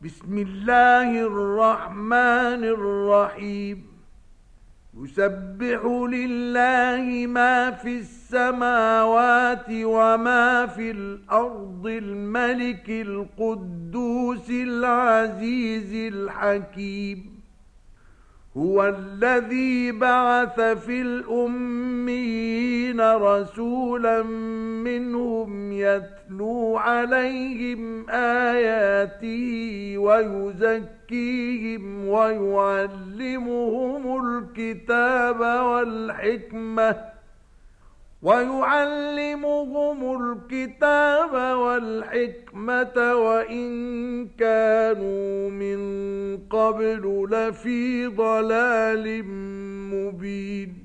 بسم الله الرحمن الرحيم. يسبح لله ما في السماوات وما في الأرض، الملك القدوس العزيز الحكيم. هو الذي بعث في الأميين رسولا منهم يتلو عليهم آياته ويزكيهم ويعلمهم الكتاب والحكمة وإن كانوا من قبل لفي ضلال مبين.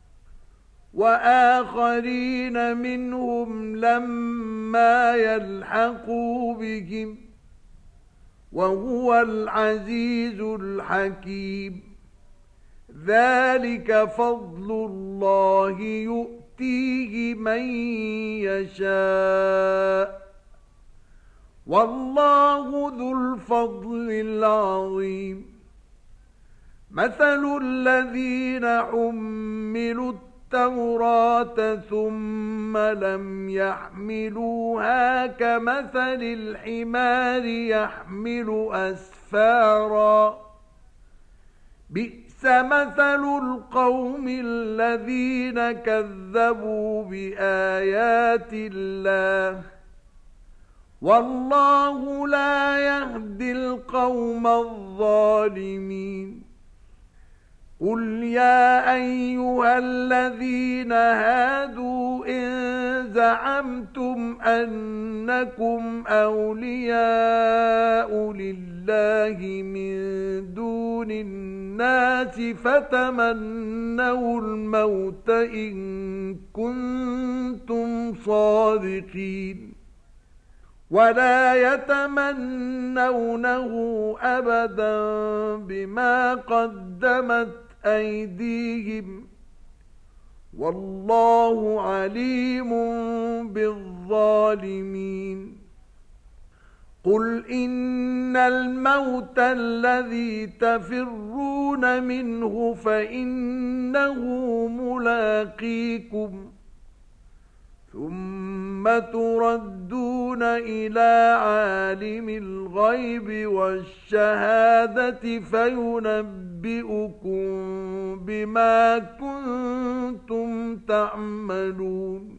وآخرين منهم لما يلحقوا بهم، وهو العزيز الحكيم. ذلك فضل الله يؤتيه من يشاء، والله ذو الفضل العظيم. مثل الذين حملوا التوراة ثم لم يحملوها كمثل الحمار يحمل أسفارا، بئس مثل القوم الذين كذبوا بآيات الله، والله لا يهدي القوم الظالمين. قل يا أيها الذين هادوا إن زعمتم أنكم أولياء لله من دون الناس فتمنوا الموت إن كنتم صادقين، ولا يتمنونه أبدا بما قدمت أيديهم، والله عليم بالظالمين. قل إن الموت الذي تفرون منه فإنه ملاقيكم، ثم تردون إلى عالم الغيب والشهادة فينبئكم بما كنتم تعملون.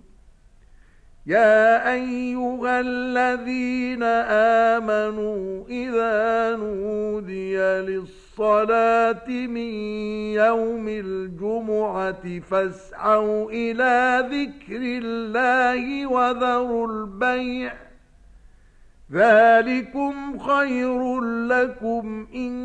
يا أيها الذين آمنوا إذا نودي للصلاة من يوم الجمعة فاسعوا إلى ذكر الله وذروا البيع، ذلكم خير لكم إن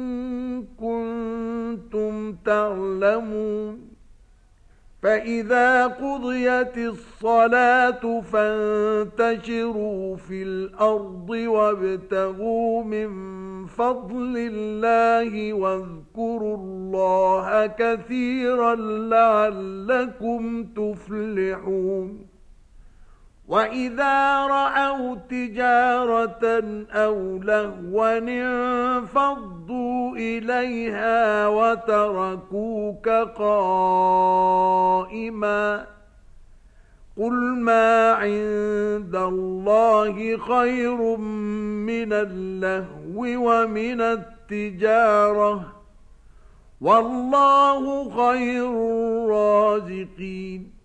كنتم تعلمون. فإذا قضيت الصلاة فانتشروا في الأرض وابتغوا من فضل الله واذكروا الله كثيرا لعلكم تفلحون. وإذا رأوا تجارة أو لهوا انفضوا إليها وتركوك قائما. قل ما عند الله خير من اللهو ومن التجارة، والله خير الرازقين.